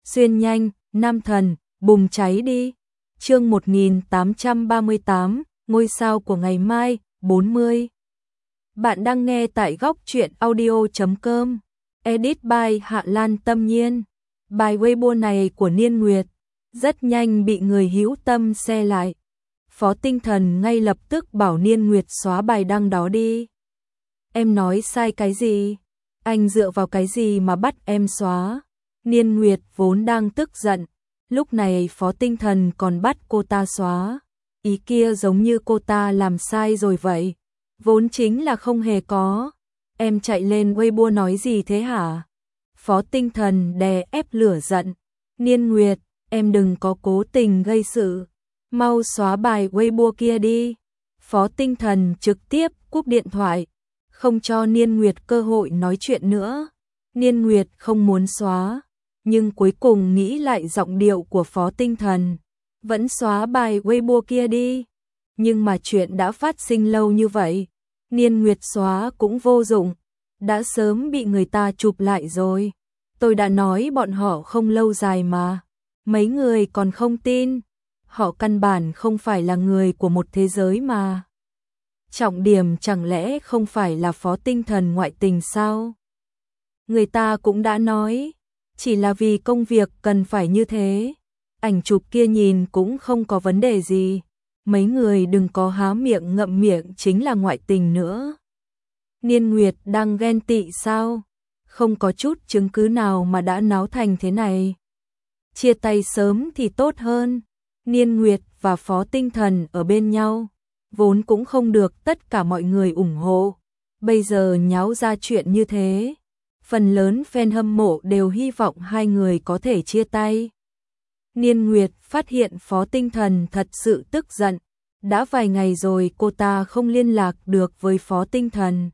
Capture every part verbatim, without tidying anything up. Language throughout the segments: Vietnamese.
xuyên nhanh, nam thần, bùng cháy đi. Chương một nghìn tám trăm ba mươi tám, ngôi sao của ngày mai, bốn mươi. Bạn đang nghe tại góc truyện audio chấm com. Edit by Hạ Lan Tâm Nhiên. Bài Weibo này của Niên Nguyệt rất nhanh bị người hữu tâm share lại. Phó Tinh Thần ngay lập tức bảo Niên Nguyệt xóa bài đăng đó đi. Em nói sai cái gì? Anh dựa vào cái gì mà bắt em xóa? Niên Nguyệt vốn đang tức giận, lúc này Phó Tinh Thần còn bắt cô ta xóa. Ý kia giống như cô ta làm sai rồi vậy. Vốn chính là không hề có. Em chạy lên Weibo nói gì thế hả? Phó Tinh Thần đè ép lửa giận. Niên Nguyệt, em đừng có cố tình gây sự. Mau xóa bài Weibo kia đi. Phó Tinh Thần trực tiếp cúp điện thoại, không cho Niên Nguyệt cơ hội nói chuyện nữa. Niên Nguyệt không muốn xóa, nhưng cuối cùng nghĩ lại giọng điệu của Phó Tinh Thần. Vẫn xóa bài Weibo kia đi. Nhưng mà chuyện đã phát sinh lâu như vậy, Niên Nguyệt xóa cũng vô dụng. Đã sớm bị người ta chụp lại rồi. Tôi đã nói bọn họ không lâu dài mà. Mấy người còn không tin. Họ căn bản không phải là người của một thế giới mà. Trọng điểm chẳng lẽ không phải là Phó Tinh Thần ngoại tình sao? Người ta cũng đã nói, chỉ là vì công việc cần phải như thế. Ảnh chụp kia nhìn cũng không có vấn đề gì. Mấy người đừng có há miệng ngậm miệng chính là ngoại tình nữa. Niên Nguyệt đang ghen tị sao? Không có chút chứng cứ nào mà đã náo thành thế này. Chia tay sớm thì tốt hơn. Niên Nguyệt và Phó Tinh Thần ở bên nhau, vốn cũng không được tất cả mọi người ủng hộ. Bây giờ nháo ra chuyện như thế, phần lớn fan hâm mộ đều hy vọng hai người có thể chia tay. Niên Nguyệt phát hiện Phó Tinh Thần thật sự tức giận. Đã vài ngày rồi cô ta không liên lạc được với Phó Tinh Thần.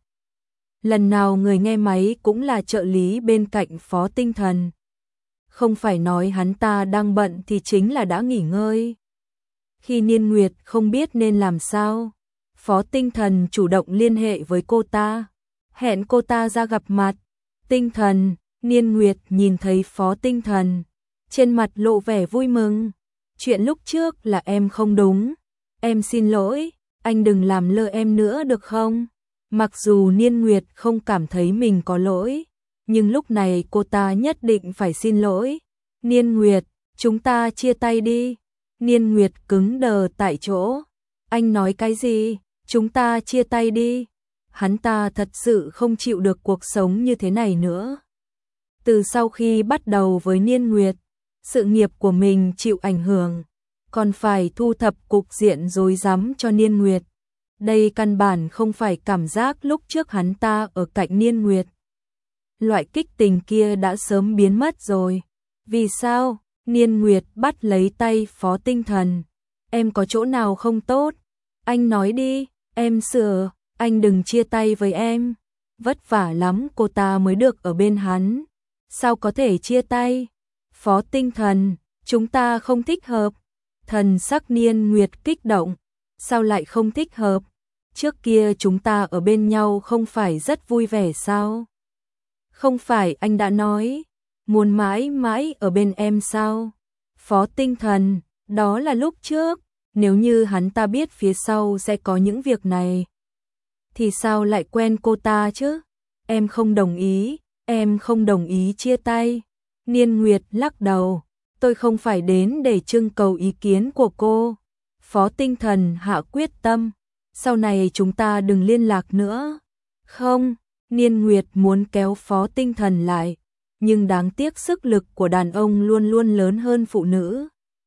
Lần nào người nghe máy cũng là trợ lý bên cạnh Phó Tinh Thần. Không phải nói hắn ta đang bận thì chính là đã nghỉ ngơi. Khi Niên Nguyệt không biết nên làm sao, Phó Tinh Thần chủ động liên hệ với cô ta, hẹn cô ta ra gặp mặt. Tinh Thần, Niên Nguyệt nhìn thấy Phó Tinh Thần, trên mặt lộ vẻ vui mừng. Chuyện lúc trước là em không đúng, em xin lỗi, anh đừng làm lơ em nữa được không? Mặc dù Niên Nguyệt không cảm thấy mình có lỗi, nhưng lúc này cô ta nhất định phải xin lỗi. Niên Nguyệt, chúng ta chia tay đi. Niên Nguyệt cứng đờ tại chỗ. Anh nói cái gì? Chúng ta chia tay đi. Hắn ta thật sự không chịu được cuộc sống như thế này nữa. Từ sau khi bắt đầu với Niên Nguyệt, sự nghiệp của mình chịu ảnh hưởng, còn phải thu thập cục diện rối rắm cho Niên Nguyệt. Đây căn bản không phải cảm giác lúc trước hắn ta ở cạnh Niên Nguyệt. Loại kích tình kia đã sớm biến mất rồi. Vì sao? Niên Nguyệt bắt lấy tay Phó Tinh Thần. Em có chỗ nào không tốt? Anh nói đi, em sửa, anh đừng chia tay với em. Vất vả lắm cô ta mới được ở bên hắn. Sao có thể chia tay? Phó Tinh Thần, chúng ta không thích hợp. Thần sắc Niên Nguyệt kích động. Sao lại không thích hợp? Trước kia chúng ta ở bên nhau không phải rất vui vẻ sao? Không phải anh đã nói muốn mãi mãi ở bên em sao? Phó Tinh Thần, đó là lúc trước. Nếu như hắn ta biết phía sau sẽ có những việc này, thì sao lại quen cô ta chứ? Em không đồng ý, em không đồng ý chia tay. Niên Nguyệt lắc đầu. Tôi không phải đến để trưng cầu ý kiến của cô. Phó Tinh Thần hạ quyết tâm. Sau này chúng ta đừng liên lạc nữa. Không, Niên Nguyệt muốn kéo Phó Tinh Thần lại. Nhưng đáng tiếc sức lực của đàn ông luôn luôn lớn hơn phụ nữ.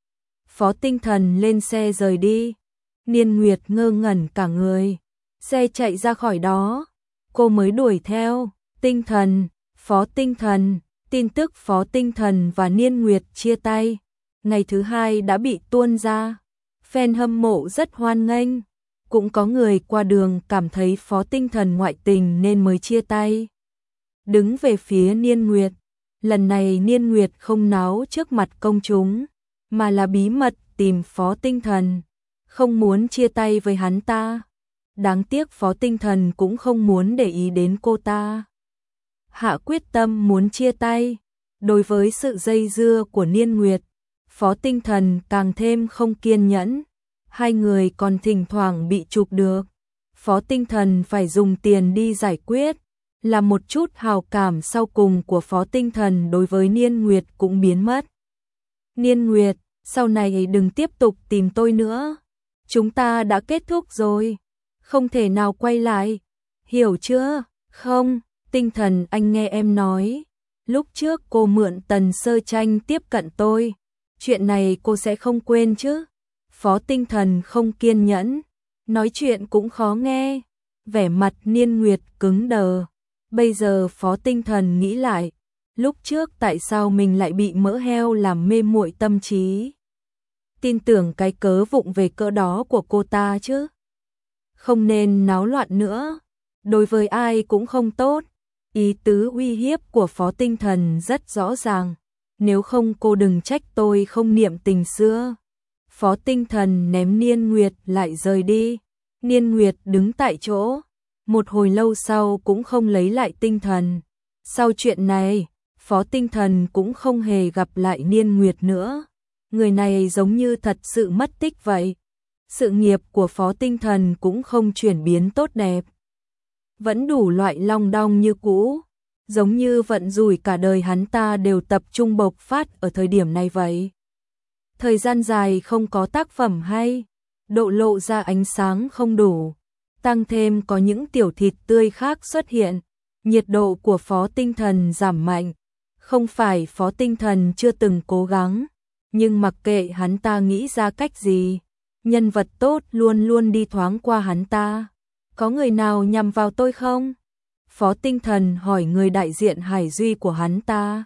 Phó Tinh Thần lên xe rời đi. Niên Nguyệt ngơ ngẩn cả người. Xe chạy ra khỏi đó, cô mới đuổi theo. Tinh Thần, Phó Tinh Thần. Tin tức Phó Tinh Thần và Niên Nguyệt chia tay ngày thứ hai đã bị tuôn ra. Fan hâm mộ rất hoan nghênh. Cũng có người qua đường cảm thấy Phó Tinh Thần ngoại tình nên mới chia tay. Đứng về phía Niên Nguyệt. Lần này Niên Nguyệt không náo trước mặt công chúng, mà là bí mật tìm Phó Tinh Thần. Không muốn chia tay với hắn ta. Đáng tiếc Phó Tinh Thần cũng không muốn để ý đến cô ta. Hạ quyết tâm muốn chia tay. Đối với sự dây dưa của Niên Nguyệt, Phó Tinh Thần càng thêm không kiên nhẫn. Hai người còn thỉnh thoảng bị chụp được. Phó Tinh Thần phải dùng tiền đi giải quyết, là một chút hào cảm sau cùng của Phó Tinh Thần đối với Niên Nguyệt cũng biến mất. Niên Nguyệt, sau này đừng tiếp tục tìm tôi nữa. Chúng ta đã kết thúc rồi, không thể nào quay lại. Hiểu chưa? Không, Tinh Thần, anh nghe em nói. Lúc trước cô mượn Tần Sơ Tranh tiếp cận tôi. Chuyện này cô sẽ không quên chứ? Phó Tinh Thần không kiên nhẫn. Nói chuyện cũng khó nghe. Vẻ mặt Niên Nguyệt cứng đờ. Bây giờ Phó Tinh Thần nghĩ lại. Lúc trước tại sao mình lại bị mỡ heo làm mê muội tâm trí? Tin tưởng cái cớ vụng về cỡ đó của cô ta chứ? Không nên náo loạn nữa. Đối với ai cũng không tốt. Ý tứ uy hiếp của Phó Tinh Thần rất rõ ràng. Nếu không cô đừng trách tôi không niệm tình xưa. Phó Tinh Thần ném Niên Nguyệt lại rời đi. Niên Nguyệt đứng tại chỗ. Một hồi lâu sau cũng không lấy lại tinh thần. Sau chuyện này, Phó Tinh Thần cũng không hề gặp lại Niên Nguyệt nữa. Người này giống như thật sự mất tích vậy. Sự nghiệp của Phó Tinh Thần cũng không chuyển biến tốt đẹp. Vẫn đủ loại long đong như cũ. Giống như vận rủi cả đời hắn ta đều tập trung bộc phát ở thời điểm này vậy. Thời gian dài không có tác phẩm hay, độ lộ ra ánh sáng không đủ, tăng thêm có những tiểu thịt tươi khác xuất hiện, nhiệt độ của Phó Tinh Thần giảm mạnh. Không phải Phó Tinh Thần chưa từng cố gắng, nhưng mặc kệ hắn ta nghĩ ra cách gì, nhân vật tốt luôn luôn đi thoáng qua hắn ta. Có người nào nhằm vào tôi không? Phó Tinh Thần hỏi người đại diện Hải Duy của hắn ta.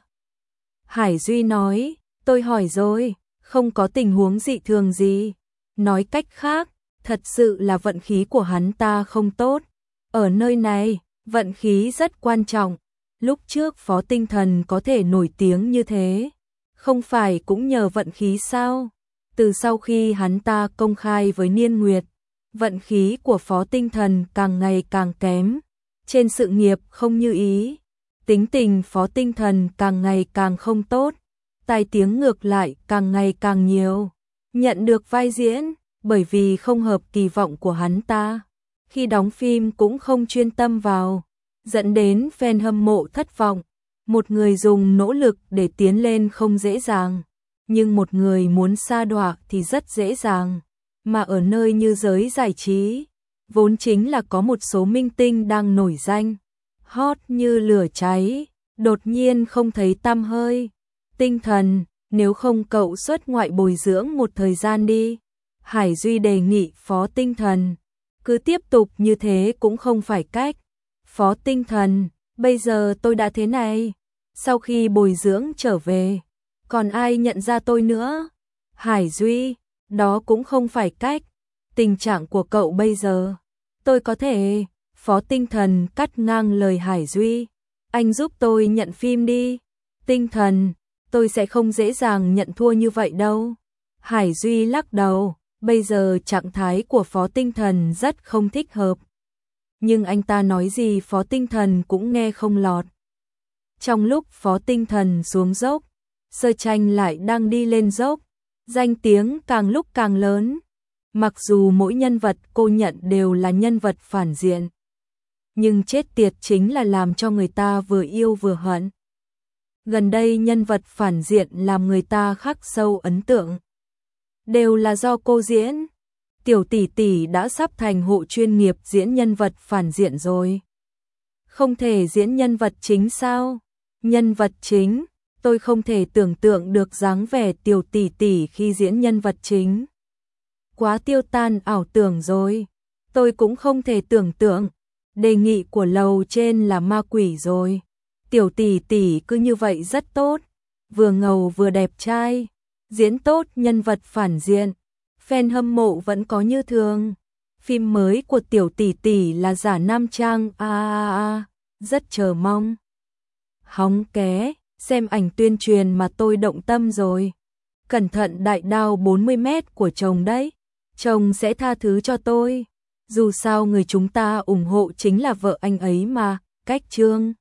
Hải Duy nói, tôi hỏi rồi, không có tình huống dị thường gì. Nói cách khác, thật sự là vận khí của hắn ta không tốt. Ở nơi này, vận khí rất quan trọng. Lúc trước Phó Tinh Thần có thể nổi tiếng như thế, không phải cũng nhờ vận khí sao? Từ sau khi hắn ta công khai với Niên Nguyệt, vận khí của Phó Tinh Thần càng ngày càng kém. Trên sự nghiệp không như ý, tính tình Phó Tinh Thần càng ngày càng không tốt, tai tiếng ngược lại càng ngày càng nhiều. Nhận được vai diễn, bởi vì không hợp kỳ vọng của hắn ta. Khi đóng phim cũng không chuyên tâm vào, dẫn đến fan hâm mộ thất vọng. Một người dùng nỗ lực để tiến lên không dễ dàng, nhưng một người muốn sa đọa thì rất dễ dàng. Mà ở nơi như giới giải trí, vốn chính là có một số minh tinh đang nổi danh, hot như lửa cháy, đột nhiên không thấy tăm hơi. Tinh Thần, nếu không cậu xuất ngoại bồi dưỡng một thời gian đi. Hải Duy đề nghị Phó Tinh Thần. Cứ tiếp tục như thế cũng không phải cách. Phó Tinh Thần, bây giờ tôi đã thế này. Sau khi bồi dưỡng trở về, còn ai nhận ra tôi nữa? Hải Duy, đó cũng không phải cách. Tình trạng của cậu bây giờ, tôi có thể. Phó Tinh Thần cắt ngang lời Hải Duy. Anh giúp tôi nhận phim đi. Tinh Thần, tôi sẽ không dễ dàng nhận thua như vậy đâu. Hải Duy lắc đầu, bây giờ trạng thái của Phó Tinh Thần rất không thích hợp. Nhưng anh ta nói gì Phó Tinh Thần cũng nghe không lọt. Trong lúc Phó Tinh Thần xuống dốc, Sơ Tranh lại đang đi lên dốc, danh tiếng càng lúc càng lớn. Mặc dù mỗi nhân vật cô nhận đều là nhân vật phản diện, nhưng chết tiệt chính là làm cho người ta vừa yêu vừa hận. Gần đây nhân vật phản diện làm người ta khắc sâu ấn tượng, đều là do cô diễn. Tiểu tỷ tỷ đã sắp thành hộ chuyên nghiệp diễn nhân vật phản diện rồi. Không thể diễn nhân vật chính sao? Nhân vật chính, tôi không thể tưởng tượng được dáng vẻ tiểu tỷ tỷ khi diễn nhân vật chính. Quá tiêu tan ảo tưởng rồi. Tôi cũng không thể tưởng tượng. Đề nghị của lầu trên là ma quỷ rồi. Tiểu tỷ tỷ cứ như vậy rất tốt, vừa ngầu vừa đẹp trai, diễn tốt nhân vật phản diện. Fan hâm mộ vẫn có như thường. Phim mới của tiểu tỷ tỷ là giả nam trang, a a a, rất chờ mong. Hóng ké, xem ảnh tuyên truyền mà tôi động tâm rồi. Cẩn thận đại đao bốn mươi mét của chồng đấy. Chồng sẽ tha thứ cho tôi. Dù sao người chúng ta ủng hộ chính là vợ anh ấy mà. Cách chương